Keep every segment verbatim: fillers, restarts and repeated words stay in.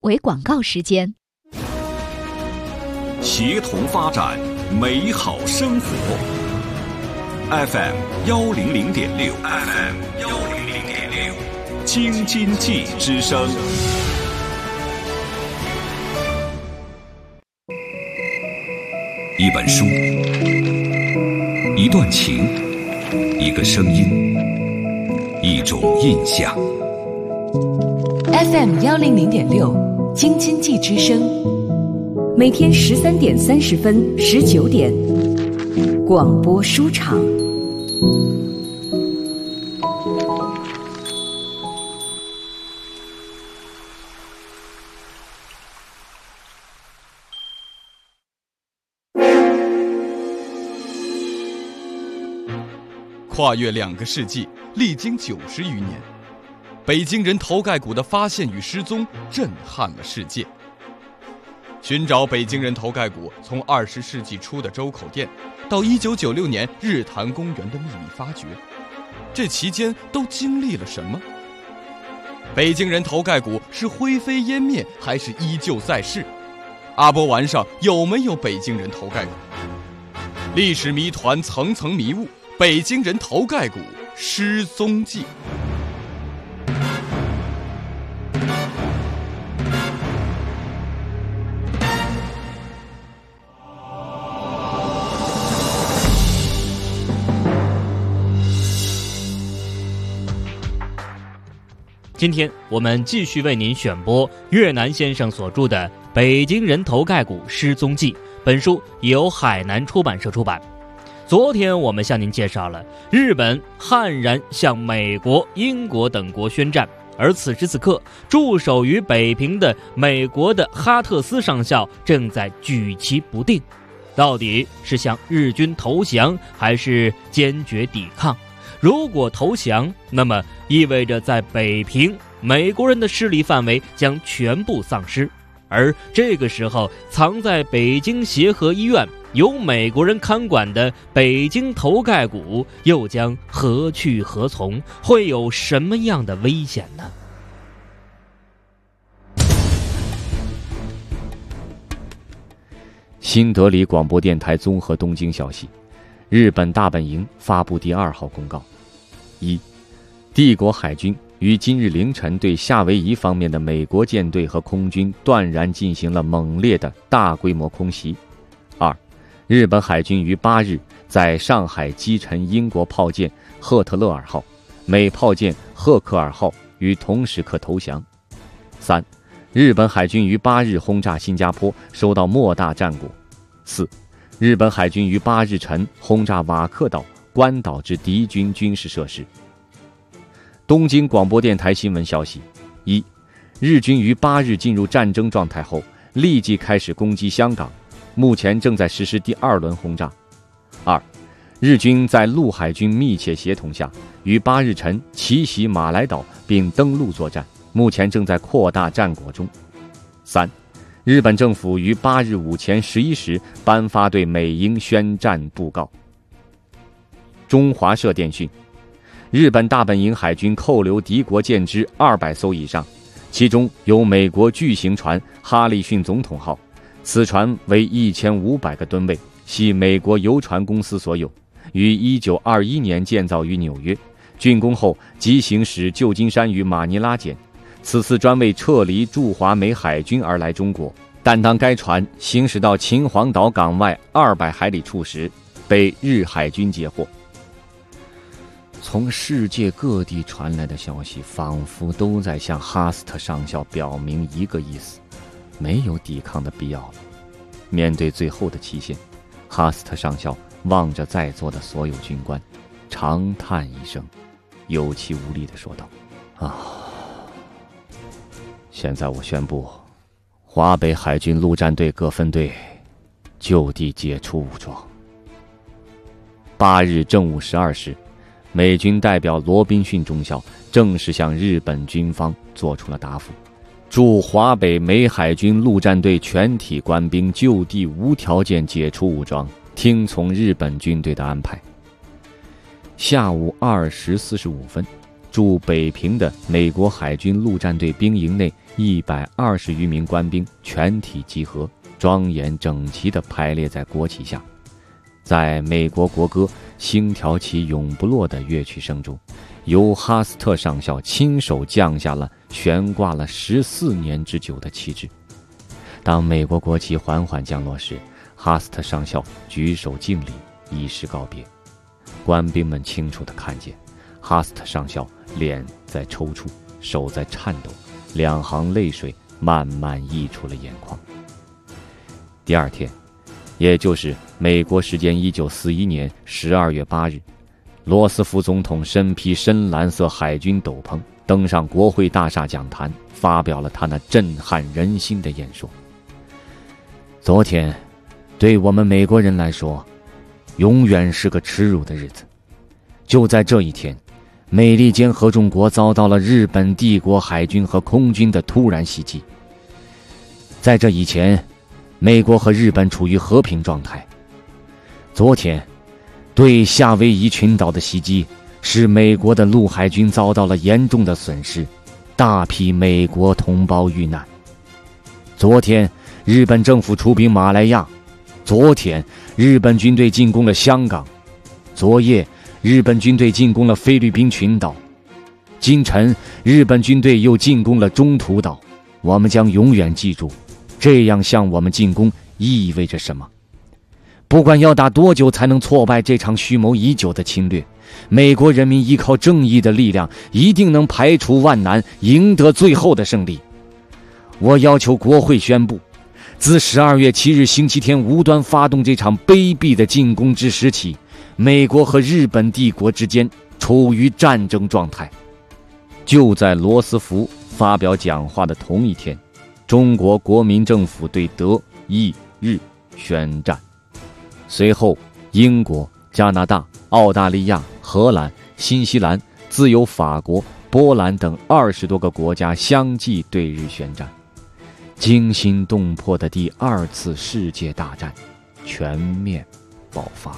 为广告时间。 协同发展，美好生活。F M 幺零零点六 ，F M 幺零零点六，京津冀之声。一本书，一段情，一个声音，一种印象。 F M 幺零零点六，京津冀之声。每天十三点三十分、十九点，广播书场。 跨越两个世纪，历经九十余年，北京人头盖骨的发现与失踪震撼了世界。寻找北京人头盖骨，从二十世纪初的周口店，到一九九六年日坛公园的秘密发掘，这期间都经历了什么？北京人头盖骨是灰飞烟灭，还是依旧在世？阿波丸上有没有北京人头盖骨？历史谜团层层迷雾，北京人头盖骨失踪记。 今天我们继续为您选播越南先生所著的《北京人头盖骨失踪记》，本书由海南出版社出版。昨天我们向您介绍了日本悍然向美国、英国等国宣战，而此时此刻驻守于北平的美国的哈特斯上校正在举棋不定，到底是向日军投降还是坚决抵抗？如果投降，那么意味着在北平美国人的势力范围将全部丧失，而这个时候藏在北京协和医院由美国人看管的北京头盖骨又将何去何从，会有什么样的危险呢？ 新德里广播电台综合东京消息，日本大本营发布第二号公告：一、帝国海军于今日凌晨对夏威夷方面的美国舰队和空军断然进行了猛烈的大规模空袭。二、日本海军于八日在上海击沉英国炮舰赫特勒尔号，美炮舰赫克尔号于同时刻投降。三、日本海军于八日轰炸新加坡，收到莫大战果。四、日本海军于八日晨轰炸瓦克岛、关岛之敌军军事设施。东京广播电台新闻消息：一、日军于八日进入战争状态后，立即开始攻击香港，目前正在实施第二轮轰炸。二、日军在陆海军密切协同下，于八日晨奇袭马来岛并登陆作战，目前正在扩大战果中。三、日本政府于八日午前十一时颁发对美英宣战布告。中华社电讯：日本大本营海军扣留敌国舰只二百艘以上，其中有美国巨型船哈里逊总统号，此船为一千五百个吨位，系美国邮船公司所有，于一九二一年建造于纽约，竣工后即行驶旧金山与马尼拉间。此次专为撤离驻华美海军而来中国，但当该船行驶到秦皇岛港外二百海里处时，被日海军截获。从世界各地传来的消息仿佛都在向哈斯特上校表明一个意思：没有抵抗的必要了。面对最后的期限，哈斯特上校望着在座的所有军官，长叹一声，有气无力地说道：啊，现在我宣布，华北海军陆战队各分队就地解除武装。八日正午十二时，美军代表罗宾逊中校正式向日本军方做出了答复，驻华北美海军陆战队全体官兵就地无条件解除武装，听从日本军队的安排。下午二时四十五分， 驻北平的美国海军陆战队兵营内一百二十余名官兵全体集合，庄严整齐地排列在国旗下。在美国国歌星条旗永不落的乐曲声中，由哈斯特上校亲手降下了悬挂了十四年之久的旗帜。当美国国旗缓缓降落时，哈斯特上校举手敬礼，以示告别。官兵们清楚地看见，哈斯特上校脸在抽搐，手在颤抖，两行泪水慢慢溢出了眼眶。第二天，也就是美国时间一九四一年十二月八日，罗斯福总统身披深蓝色海军斗篷，登上国会大厦讲坛，发表了他那震撼人心的演说。昨天，对我们美国人来说，永远是个耻辱的日子。就在这一天，美利坚合众国遭到了日本帝国海军和空军的突然袭击。在这以前，美国和日本处于和平状态。昨天，对夏威夷群岛的袭击使美国的陆海军遭到了严重的损失，大批美国同胞遇难。昨天，日本政府出兵马来亚。昨天，日本军队进攻了香港。昨夜，日本军队进攻了菲律宾群岛。今晨，日本军队又进攻了中途岛。我们将永远记住，这样向我们进攻意味着什么。不管要打多久才能挫败这场蓄谋已久的侵略，美国人民依靠正义的力量，一定能排除万难，赢得最后的胜利。我要求国会宣布，自十二月七日星期天无端发动这场卑鄙的进攻之时起，美国和日本帝国之间处于战争状态。就在罗斯福发表讲话的同一天，中国国民政府对德、意、日宣战。随后，英国、加拿大、澳大利亚、荷兰、新西兰、自由法国、波兰等二十多个国家相继对日宣战。惊心动魄的第二次世界大战全面爆发了。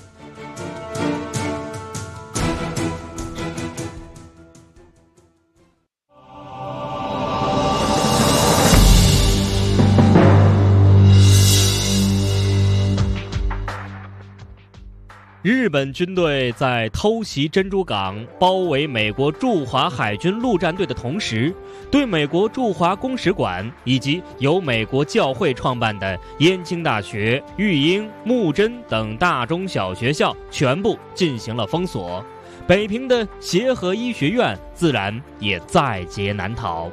日本军队在偷袭珍珠港、包围美国驻华海军陆战队的同时，对美国驻华公使馆以及由美国教会创办的燕京大学、育英、木真等大中小学校全部进行了封锁。北平的协和医学院自然也在劫难逃。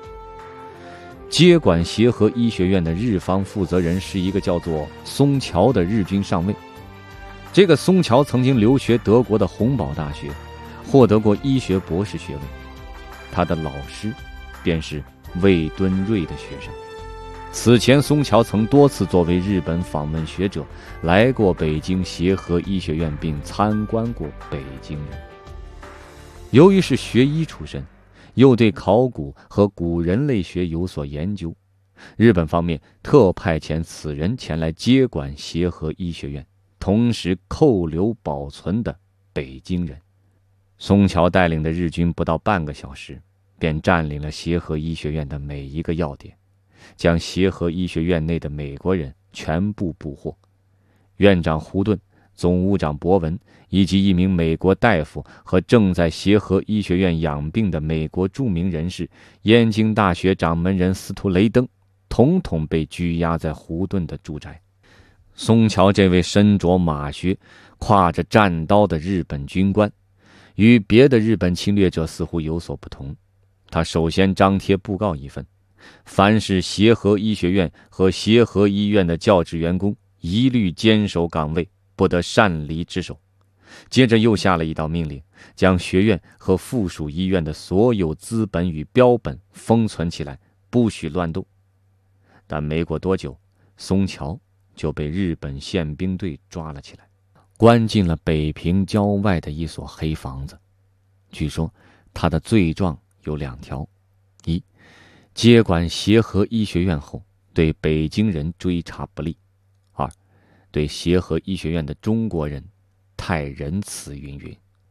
接管协和医学院的日方负责人是一个叫做松桥的日军上尉。这个松桥曾经留学德国的洪堡大学，获得过医学博士学位。他的老师便是魏敦瑞的学生。此前，松桥曾多次作为日本访问学者来过北京协和医学院，并参观过北京人。由于是学医出身，又对考古和古人类学有所研究，日本方面特派遣此人前来接管协和医学院，同时扣留保存的北京人。松桥带领的日军不到半个小时，便占领了协和医学院的每一个要点，将协和医学院内的美国人全部捕获。院长胡顿、总务长博文以及一名美国大夫和正在协和医学院养病的美国著名人士燕京大学掌门人司徒雷登，统统被拘押在胡顿的住宅。松桥这位身着马靴、挎着战刀的日本军官，与别的日本侵略者似乎有所不同。他首先张贴布告一份，凡是协和医学院和协和医院的教职员工，一律坚守岗位，不得擅离职守。接着又下了一道命令，将学院和附属医院的所有资本与标本封存起来，不许乱动。但没过多久，松桥就被日本宪兵队抓了起来，关进了北平郊外的一所黑房子。据说他的罪状有两条：一，接管协和医学院后对北京人追查不力；二，对协和医学院的中国人太仁慈云云。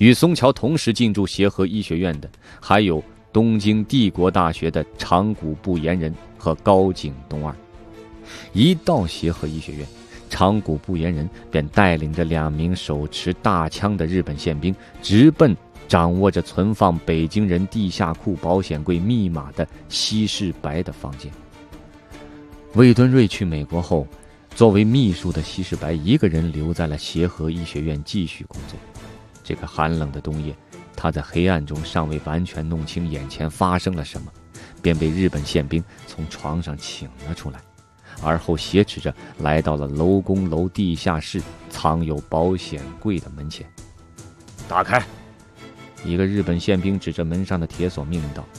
与松桥同时进驻协和医学院的，还有东京帝国大学的长谷部彦人和高井东二。一到协和医学院，长谷部彦人便带领着两名手持大枪的日本宪兵，直奔掌握着存放北京人地下库保险柜密码的西世白的房间。魏敦瑞去美国后，作为秘书的西世白一个人留在了协和医学院继续工作。这个寒冷的冬夜，他在黑暗中尚未完全弄清眼前发生了什么，便被日本宪兵从床上请了出来，而后挟持着来到了楼宫楼地下室藏有保险柜的门前。打开！一个日本宪兵指着门上的铁锁命令道。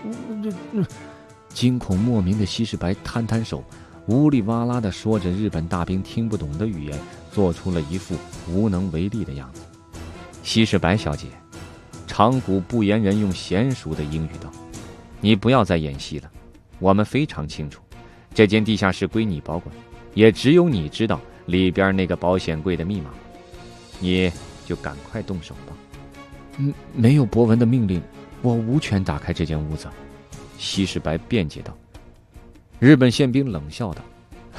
惊恐莫名的西世白摊摊手，呜里哇啦地说着日本大兵听不懂的语言，做出了一副无能为力的样子。西世白小姐，长谷部彦人用娴熟的英语道，你不要再演戏了，我们非常清楚，这间地下室归你保管，也只有你知道里边那个保险柜的密码，你就赶快动手吧。嗯，没有博文的命令，我无权打开这间屋子。西世白辩解道。日本宪兵冷笑道：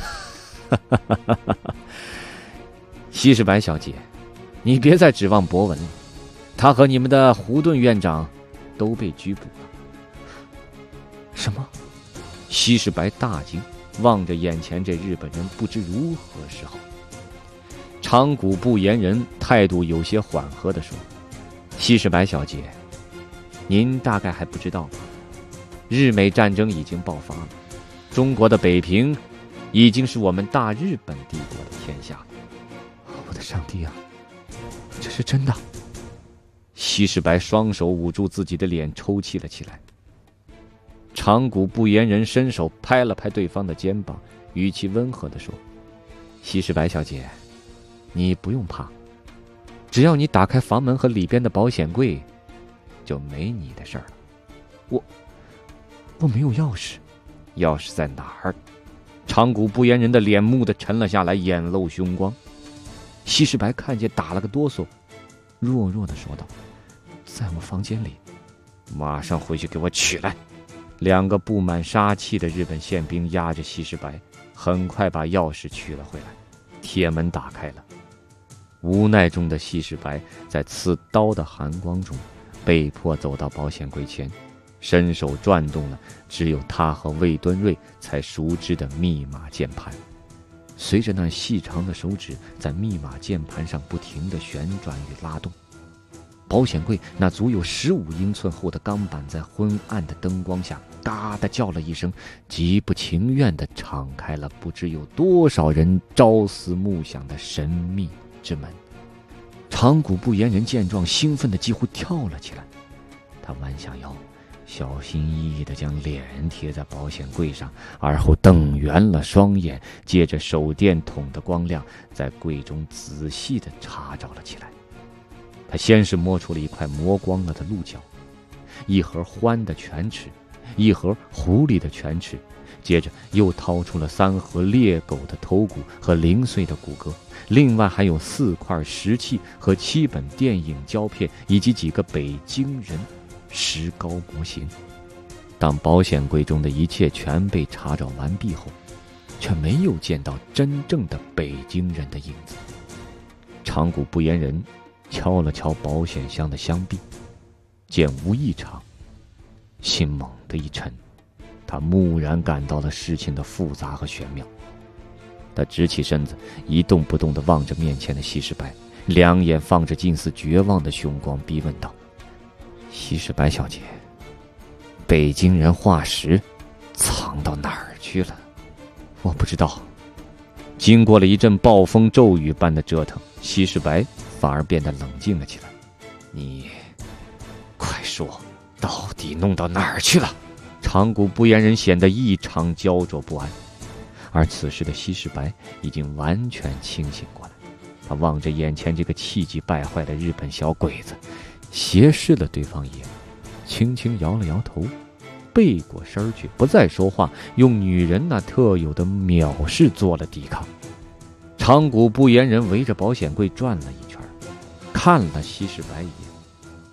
西世白小姐，你别再指望博文了，他和你们的胡顿院长都被拘捕了。什么？西世白大惊，望着眼前这日本人不知如何是好。长谷部彦人态度有些缓和地说，西世白小姐，您大概还不知道吧，日美战争已经爆发了，中国的北平已经是我们大日本帝国的天下了。我的上帝啊，这是真的！西世白双手捂住自己的脸，抽泣了起来。长谷部彦人伸手拍了拍对方的肩膀，语气温和地说，西世白小姐，你不用怕，只要你打开房门和里边的保险柜，就没你的事儿了。我我没有钥匙。钥匙在哪儿？长谷部彦人的脸蓦地沉了下来，眼露凶光。西世白看见打了个哆嗦，弱弱地说道，在我房间里。马上回去给我取来。两个布满杀气的日本宪兵压着西世白，很快把钥匙取了回来，铁门打开了。无奈中的西世白在刺刀的寒光中被迫走到保险柜前，伸手转动了只有他和魏敦瑞才熟知的密码键盘。随着那细长的手指在密码键盘上不停地旋转与拉动，保险柜那足有十五英寸厚的钢板在昏暗的灯光下嘎地叫了一声，极不情愿地敞开了不知有多少人朝思暮想的神秘之门。长谷部彦人见状，兴奋地几乎跳了起来。他弯下腰，小心翼翼地将脸贴在保险柜上，而后瞪圆了双眼，借着手电筒的光亮，在柜中仔细地查找了起来。他先是摸出了一块磨光了的鹿角，一盒獾的犬齿，一盒狐狸的犬齿，接着又掏出了三盒猎狗的头骨和零碎的骨骼，另外还有四块石器和七本电影胶片，以及几个北京人石膏模型。当保险柜中的一切全被查找完毕后，却没有见到真正的北京人的影子。长谷部彦人敲了敲保险箱的箱壁，见无异常，心猛地一沉，他蓦然感到了事情的复杂和玄妙。他直起身子，一动不动地望着面前的西世白，两眼放着近似绝望的凶光，逼问道，西世白小姐，北京人化石藏到哪儿去了？我不知道。经过了一阵暴风骤雨般的折腾，西世白反而变得冷静了起来。你快说，到底弄到哪儿去了？长谷部彦人显得异常焦灼不安，而此时的西世白已经完全清醒过来。他望着眼前这个气急败坏的日本小鬼子，斜视了对方一眼，轻轻摇了摇头，背过身去，不再说话，用女人那特有的藐视做了抵抗。长谷部彦人围着保险柜转了一圈，看了西世白一眼，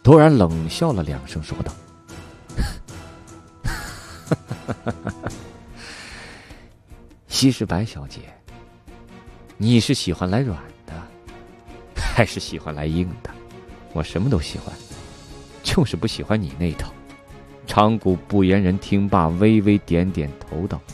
突然冷笑了两声，说道：“西施白小姐，你是喜欢来软的，还是喜欢来硬的？我什么都喜欢，就是不喜欢你那一套。”长谷不言人听罢，微微点点头道：“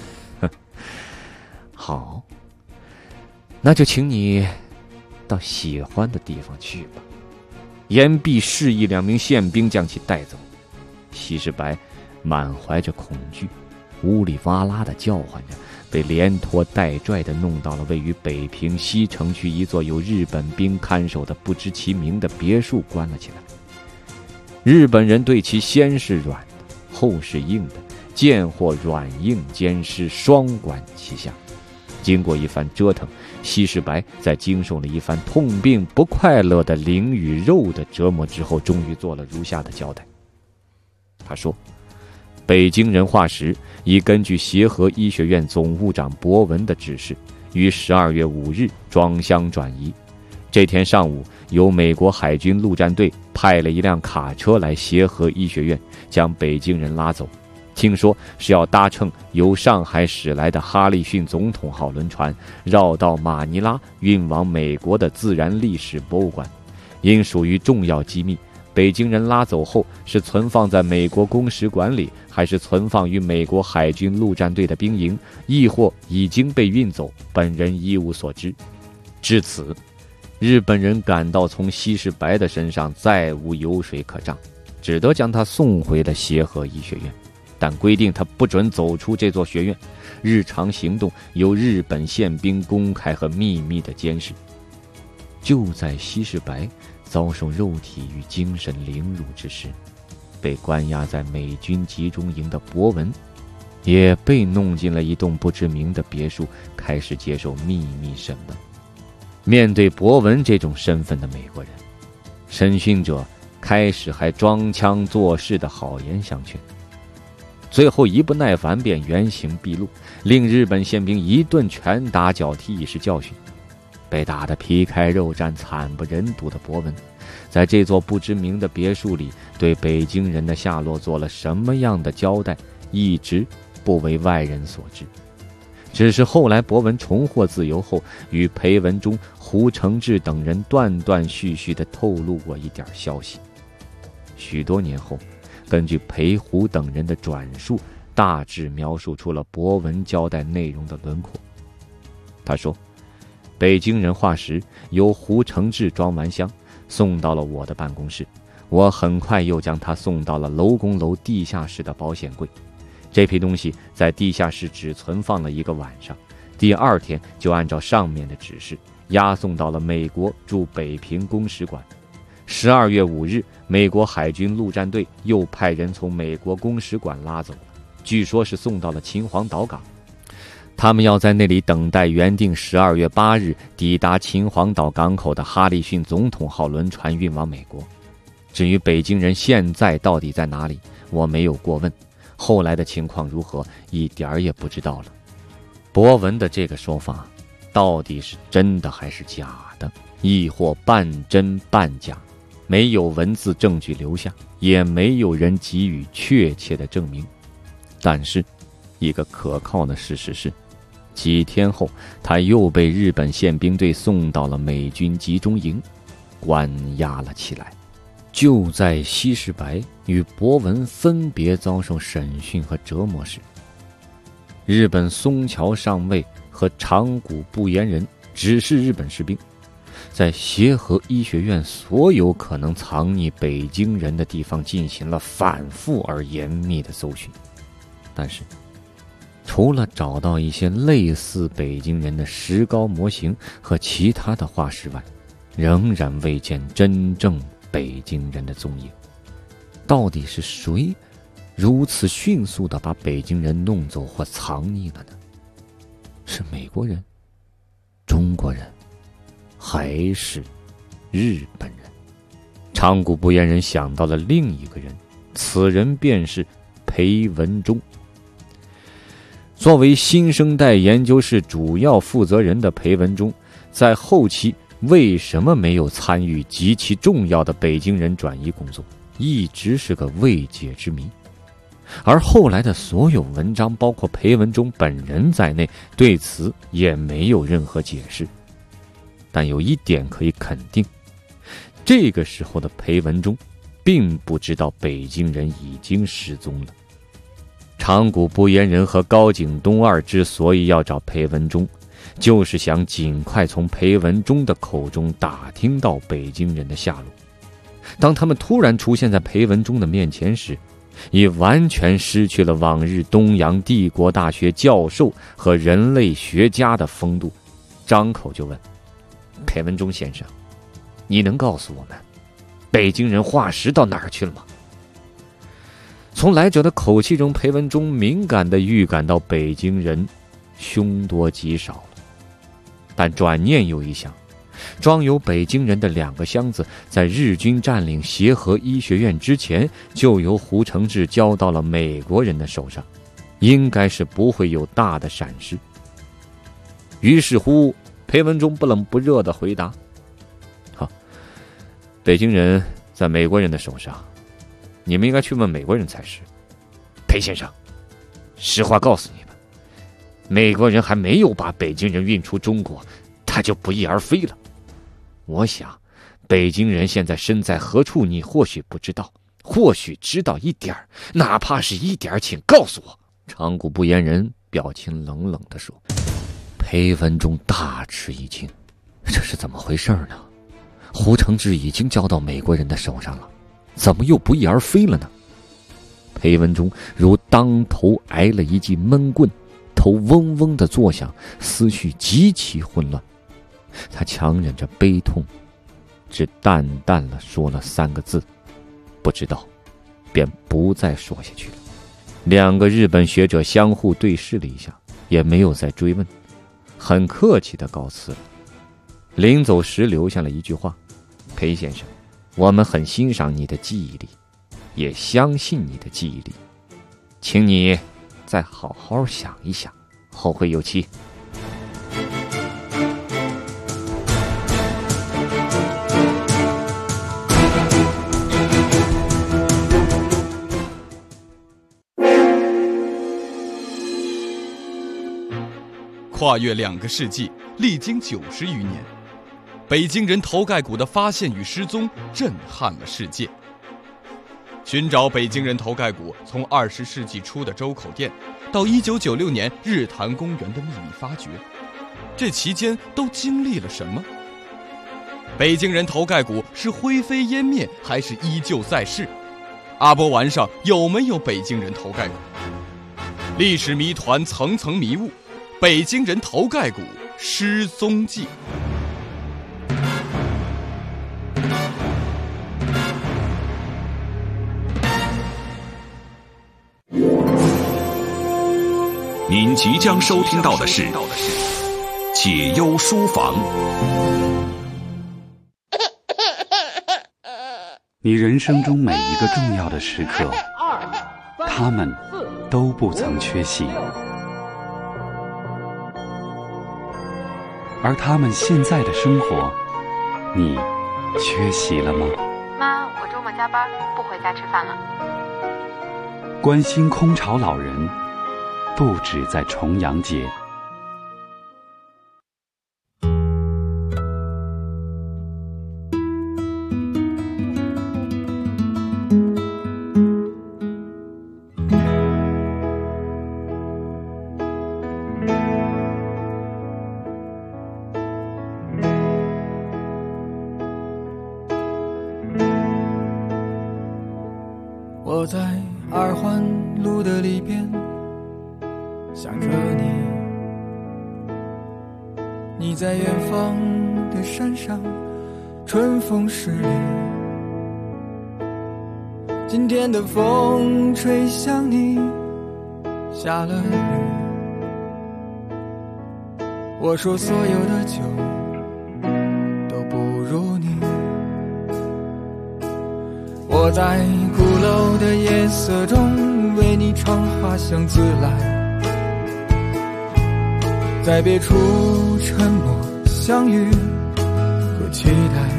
好，那就请你到喜欢的地方去吧。”言毕示意两名宪兵将其带走。西施白满怀着恐惧，呜里哇啦地叫唤着，被连拖带拽地弄到了位于北平西城区一座有日本兵看守的不知其名的别墅，关了起来。日本人对其先是软的，后是硬的，见或软硬兼施，双管齐下。经过一番折腾，西施白在经受了一番痛并不快乐的灵与肉的折磨之后，终于做了如下的交代。他说：“北京人化石已根据协和医学院总务长博文的指示，于十二月五日装箱转移。这天上午，由美国海军陆战队派了一辆卡车来协和医学院，将北京人拉走。听说是要搭乘由上海驶来的哈利逊总统号轮船，绕道马尼拉运往美国的自然历史博物馆。因属于重要机密，北京人拉走后是存放在美国公使馆里，还是存放于美国海军陆战队的兵营，亦或已经被运走，本人一无所知。至此，日本人感到从西施白的身上再无油水可涨，只得将他送回了协和医学院，但规定他不准走出这座学院，日常行动由日本宪兵公开和秘密的监视。就在西施白遭受肉体与精神凌辱之时，被关押在美军集中营的博文也被弄进了一栋不知名的别墅，开始接受秘密审问。面对博文这种身份的美国人，审讯者开始还装腔作势的好言相劝，最后一不耐烦便原形毕露，令日本宪兵一顿拳打脚踢以示教训。被打得皮开肉绽、惨不忍睹的博文，在这座不知名的别墅里对北京人的下落做了什么样的交代，一直不为外人所知。只是后来博文重获自由后，与裴文中、胡承志等人断断续续地透露过一点消息。许多年后，根据裴胡等人的转述，大致描述出了博文交代内容的轮廓。他说，北京人化石由胡承志装完箱，送到了我的办公室，我很快又将它送到了楼公楼地下室的保险柜。这批东西在地下室只存放了一个晚上，第二天就按照上面的指示押送到了美国驻北平公使馆。十二月五日，美国海军陆战队又派人从美国公使馆拉走了，据说是送到了秦皇岛港。他们要在那里等待原定十二月八日抵达秦皇岛港口的哈利逊总统号轮船运往美国。至于北京人现在到底在哪里，我没有过问，后来的情况如何，一点儿也不知道了。博文的这个说法到底是真的还是假的，亦或半真半假，没有文字证据留下，也没有人给予确切的证明。但是一个可靠的事实是，几天后他又被日本宪兵队送到了美军集中营，关押了起来。就在西施白与博文分别遭受审讯和折磨时，日本松桥上尉和长谷不言人指示日本士兵，在协和医学院所有可能藏匿北京人的地方进行了反复而严密的搜寻。但是除了找到一些类似北京人的石膏模型和其他的化石外，仍然未见真正北京人的踪影。到底是谁如此迅速地把北京人弄走或藏匿了呢？是美国人、中国人，还是日本人？长谷不言人想到了另一个人，此人便是裴文中。作为新生代研究室主要负责人的裴文中，在后期为什么没有参与极其重要的北京人转移工作，一直是个未解之谜。而后来的所有文章，包括裴文中本人在内，对此也没有任何解释。但有一点可以肯定，这个时候的裴文中并不知道北京人已经失踪了。长谷不言人和高景东二之所以要找裴文中，就是想尽快从裴文中的口中打听到北京人的下落。当他们突然出现在裴文中的面前时，已完全失去了往日东洋帝国大学教授和人类学家的风度，张口就问：裴文中先生，你能告诉我们北京人化石到哪儿去了吗？从来者的口气中，裴文中敏感地预感到北京人凶多吉少了。但转念又一想，装有北京人的两个箱子在日军占领协和医学院之前就由胡承志交到了美国人的手上，应该是不会有大的闪失。于是乎，裴文中不冷不热地回答：好，北京人在美国人的手上，你们应该去问美国人才是。裴先生，实话告诉你们，美国人还没有把北京人运出中国，他就不翼而飞了。我想北京人现在身在何处，你或许不知道，或许知道一点儿，哪怕是一点儿，请告诉我。长谷不言人表情冷冷地说。裴文中大吃一惊，这是怎么回事呢？胡承志已经交到美国人的手上了，怎么又不翼而飞了呢？裴文中如当头挨了一记闷棍，头嗡嗡地作响，思绪极其混乱。他强忍着悲痛，只淡淡地说了三个字：不知道，便不再说下去了。两个日本学者相互对视了一下，也没有再追问，很客气地告辞了。临走时留下了一句话：裴先生，我们很欣赏你的记忆力，也相信你的记忆力，请你再好好想一想，后会有期。 跨越两个世纪，历经九十余年，北京人头盖骨的发现与失踪震撼了世界。寻找北京人头盖骨，从二十世纪初的周口店，到一九九六年日坛公园的秘密发掘，这期间都经历了什么？北京人头盖骨是灰飞烟灭，还是依旧在世？阿波丸上有没有北京人头盖骨？历史谜团层层迷雾，北京人头盖骨失踪记。 您即将收听到的是解忧书房。 你人生中每一个重要的时刻，他们都不曾缺席，而他们现在的生活，你缺席了吗？ 妈，我周末加班，不回家吃饭了。 关心空巢老人，不止在重阳节。 我在二环路的里边想着你，你在远方的山上，春风十里。今天的风吹向你，下了雨。我说所有的酒都不如你。我在鼓楼的夜色中为你唱花香自来，在别处沉默相遇， 和期待。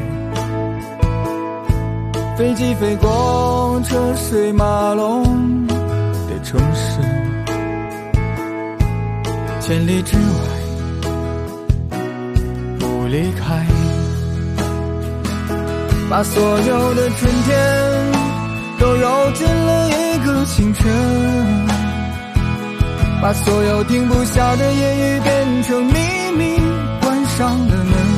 飞机飞过车水马龙的城市，千里之外不离开，把所有的春天都揉进了一个清晨，把所有停不下的言语变成秘密，关上了门。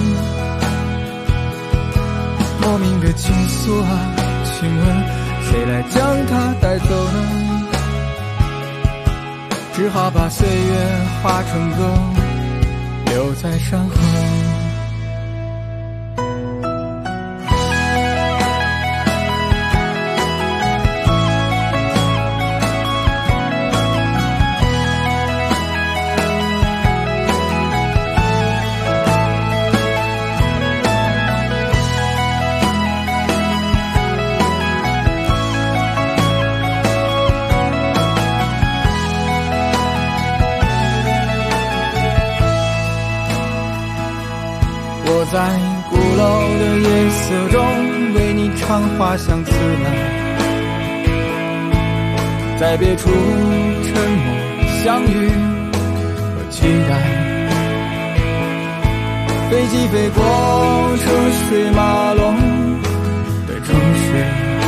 莫名的情愫啊，请问谁来将它带走呢？只好把岁月化成歌，留在山河。我在鼓楼的夜色中为你唱花香自来，在别处沉默相遇和期待。飞机飞过车水马龙的城市，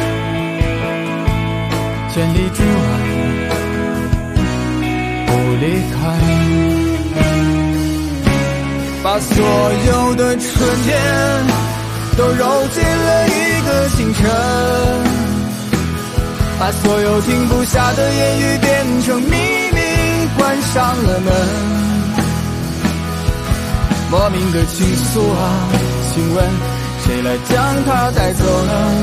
千里之外不离开，把所有的春天都揉进了一个清晨，把所有停不下的言语变成秘密，关上了门。莫名的情愫啊，请问谁来将它带走呢？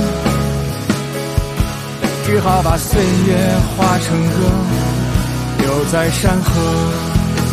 只好把岁月化成歌，留在山河。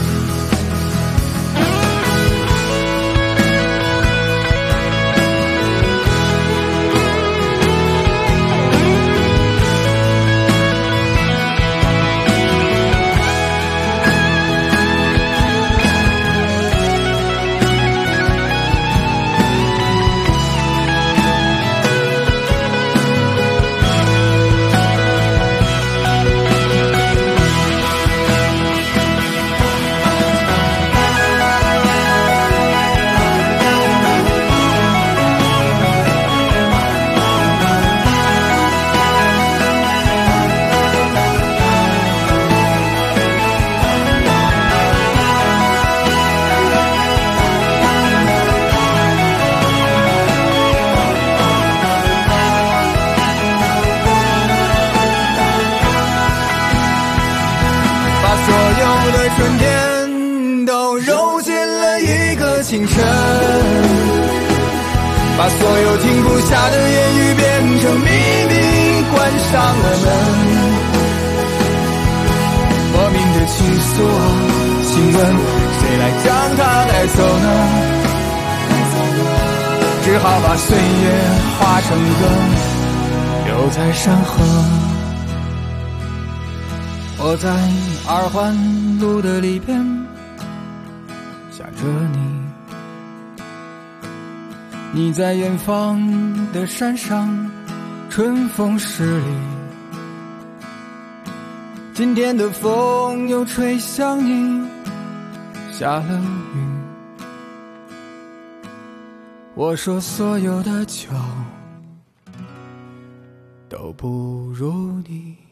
春天都揉进了一个清晨，把所有停不下的言语变成秘密，关上了门。莫名的情愫啊，请问谁来将它带走呢？只好把岁月化成歌，留在山河。我在二环路的里边想着你，你在远方的山上春风十里，今天的风又吹向你，下了雨。我说所有的酒都不如你。